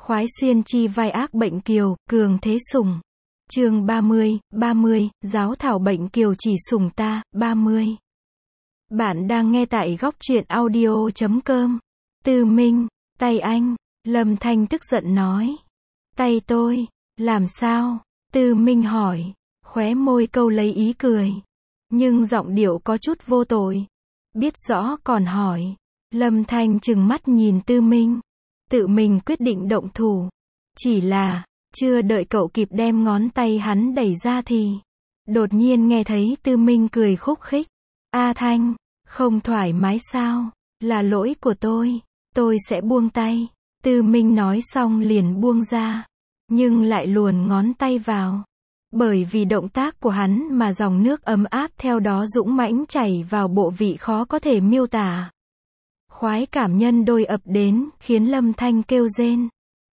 khoái xuyên chi vai ác bệnh kiều, cường thế sủng. Chương 30, giáo thảo bệnh kiều chỉ sủng ta, 30. Bạn đang nghe tại góc truyện audio.com. Tư Minh, tay anh, Lâm Thanh tức giận nói. Tay tôi, làm sao? Tư Minh hỏi, khóe môi câu lấy ý cười. Nhưng giọng điệu có chút vô tội. Biết rõ còn hỏi. Lâm Thanh trừng mắt nhìn Tư Minh. Tự mình quyết định động thủ. Chỉ là, chưa đợi cậu kịp đem ngón tay hắn đẩy ra thì đột nhiên nghe thấy Tư Minh cười khúc khích. A Thanh, không thoải mái sao? Là lỗi của tôi sẽ buông tay. Tư Minh nói xong liền buông ra. Nhưng lại luồn ngón tay vào. Bởi vì động tác của hắn mà dòng nước ấm áp theo đó dũng mãnh chảy vào bộ vị khó có thể miêu tả. Khoái cảm nhân đôi ập đến, khiến Lâm Thanh kêu rên.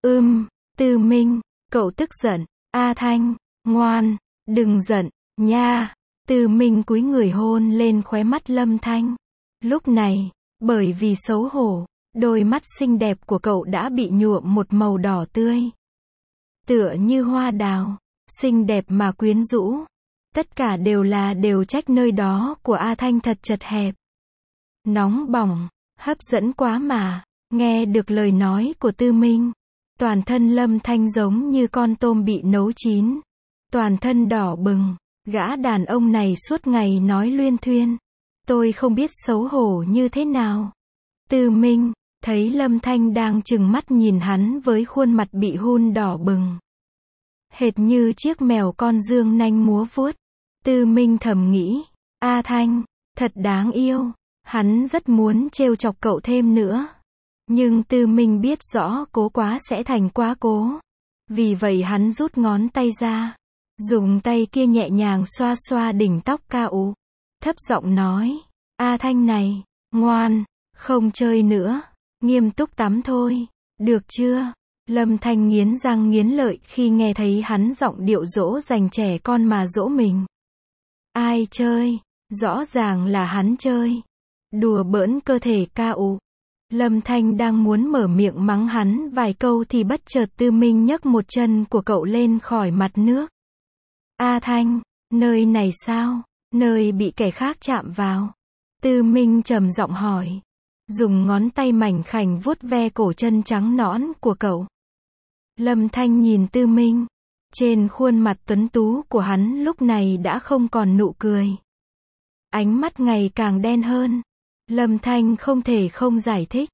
Tư Minh, cậu tức giận. A Thanh, ngoan, đừng giận, nha. Tư Minh cúi người hôn lên khóe mắt Lâm Thanh. Lúc này, bởi vì xấu hổ, đôi mắt xinh đẹp của cậu đã bị nhuộm một màu đỏ tươi. Tựa như hoa đào, xinh đẹp mà quyến rũ. Tất cả đều trách nơi đó của A Thanh thật chật hẹp. Nóng bỏng, hấp dẫn quá mà. Nghe được lời nói của Tư Minh, toàn thân Lâm Thanh giống như con tôm bị nấu chín. Toàn thân đỏ bừng, gã đàn ông này suốt ngày nói luyên thuyên. Tôi không biết xấu hổ như thế nào. Tư Minh, thấy Lâm Thanh đang trừng mắt nhìn hắn với khuôn mặt bị hun đỏ bừng. Hệt như chiếc mèo con dương nanh múa vuốt. Tư Minh thầm nghĩ, A Thanh, thật đáng yêu. Hắn rất muốn trêu chọc cậu thêm nữa. Nhưng Tư Minh biết rõ cố quá sẽ thành quá cố. Vì vậy hắn rút ngón tay ra. Dùng tay kia nhẹ nhàng xoa xoa đỉnh tóc cao. Thấp giọng nói, A Thanh này, ngoan, không chơi nữa. Nghiêm túc tắm thôi. Được chưa? Lâm Thanh nghiến răng nghiến lợi khi nghe thấy hắn giọng điệu dỗ dành trẻ con mà dỗ mình. Ai chơi? Rõ ràng là hắn chơi. Đùa bỡn cơ thể cao. Lâm Thanh đang muốn mở miệng mắng hắn vài câu thì bất chợt Tư Minh nhấc một chân của cậu lên khỏi mặt nước. A Thanh, nơi này sao? Nơi bị kẻ khác chạm vào. Tư Minh trầm giọng hỏi. Dùng ngón tay mảnh khảnh vuốt ve cổ chân trắng nõn của cậu. Lâm Thanh nhìn Tư Minh. Trên khuôn mặt tuấn tú của hắn lúc này đã không còn nụ cười. Ánh mắt ngày càng đen hơn. Lâm Thanh không thể không giải thích.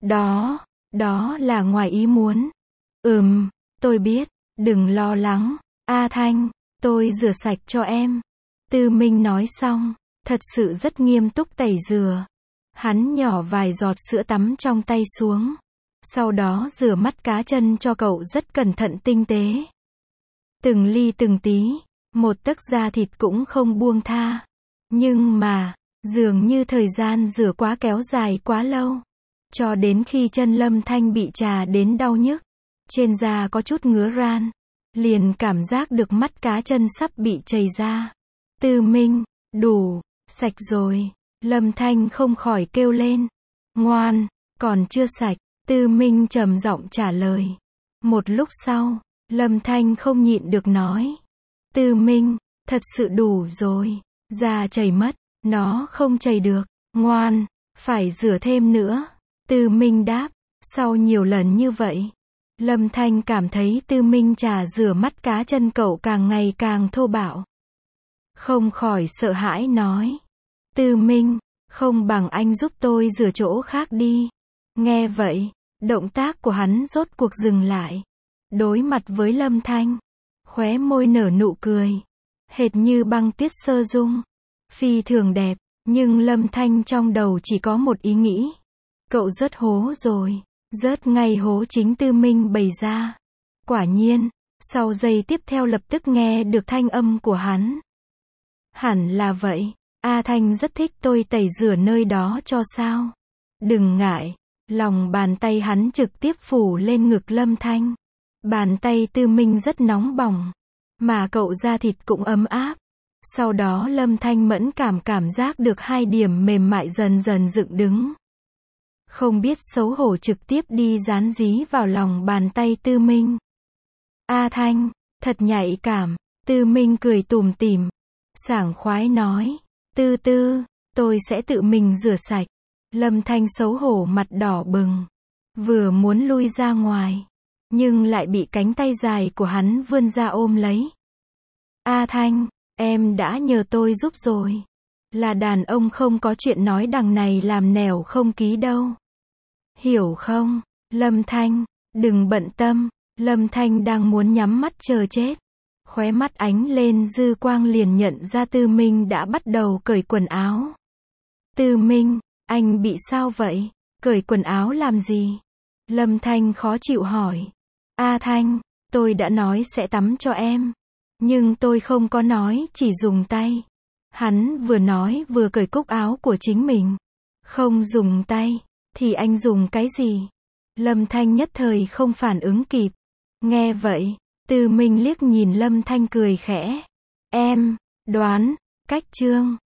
Đó là ngoài ý muốn. Tôi biết, đừng lo lắng. A Thanh, tôi rửa sạch cho em. Tư Minh nói xong, thật sự rất nghiêm túc tẩy rửa. Hắn nhỏ vài giọt sữa tắm trong tay xuống. Sau đó rửa mắt cá chân cho cậu rất cẩn thận tinh tế. Từng ly từng tí, một tấc da thịt cũng không buông tha. Nhưng mà, dường như thời gian rửa quá kéo dài quá lâu. Cho đến khi chân Lâm Thanh bị chà đến đau nhức. Trên da có chút ngứa ran. Liền cảm giác được mắt cá chân sắp bị chảy ra. Tư Minh, đủ, sạch rồi. Lâm Thanh không khỏi kêu lên. Ngoan, còn chưa sạch. Tư Minh trầm giọng trả lời. Một lúc sau, Lâm Thanh không nhịn được nói. Tư Minh, thật sự đủ rồi. Da chảy mất, nó không chảy được. Ngoan, phải rửa thêm nữa. Tư Minh đáp. Sau nhiều lần như vậy, Lâm Thanh cảm thấy Tư Minh chà rửa mắt cá chân cậu càng ngày càng thô bạo. Không khỏi sợ hãi nói. Tư Minh, không bằng anh giúp tôi rửa chỗ khác đi. Nghe vậy, động tác của hắn rốt cuộc dừng lại. Đối mặt với Lâm Thanh, khóe môi nở nụ cười. Hệt như băng tuyết sơ dung. Phi thường đẹp, nhưng Lâm Thanh trong đầu chỉ có một ý nghĩ. Cậu rớt hố rồi. Rớt ngay hố chính Tư Minh bày ra. Quả nhiên, sau giây tiếp theo lập tức nghe được thanh âm của hắn. Hẳn là vậy. A Thanh rất thích tôi tẩy rửa nơi đó cho sao? Đừng ngại. Lòng bàn tay hắn trực tiếp phủ lên ngực Lâm Thanh. Bàn tay Tư Minh rất nóng bỏng. Mà cậu da thịt cũng ấm áp. Sau đó Lâm Thanh mẫn cảm giác được hai điểm mềm mại dần dần dựng đứng. không biết xấu hổ trực tiếp đi dán dí vào lòng bàn tay Tư Minh. A Thanh, thật nhạy cảm. Tư Minh cười tủm tỉm, sảng khoái nói, Tư Tư, tôi sẽ tự mình rửa sạch. Lâm Thanh xấu hổ mặt đỏ bừng, vừa muốn lui ra ngoài, nhưng lại bị cánh tay dài của hắn vươn ra ôm lấy. A Thanh, em đã nhờ tôi giúp rồi. Là đàn ông không có chuyện nói đằng này làm nẻo không ký đâu. Hiểu không, Lâm Thanh, đừng bận tâm. Lâm Thanh đang muốn nhắm mắt chờ chết. Khóe mắt ánh lên dư quang liền nhận ra Tư Minh đã bắt đầu cởi quần áo. Tư Minh, anh bị sao vậy? Cởi quần áo làm gì? Lâm Thanh khó chịu hỏi. A Thanh, tôi đã nói sẽ tắm cho em. Nhưng tôi không có nói chỉ dùng tay. Hắn vừa nói vừa cởi cúc áo của chính mình. Không dùng tay, thì anh dùng cái gì? Lâm Thanh nhất thời không phản ứng kịp. Nghe vậy, Tư Minh liếc nhìn Lâm Thanh cười khẽ. Em, đoán, cách trương.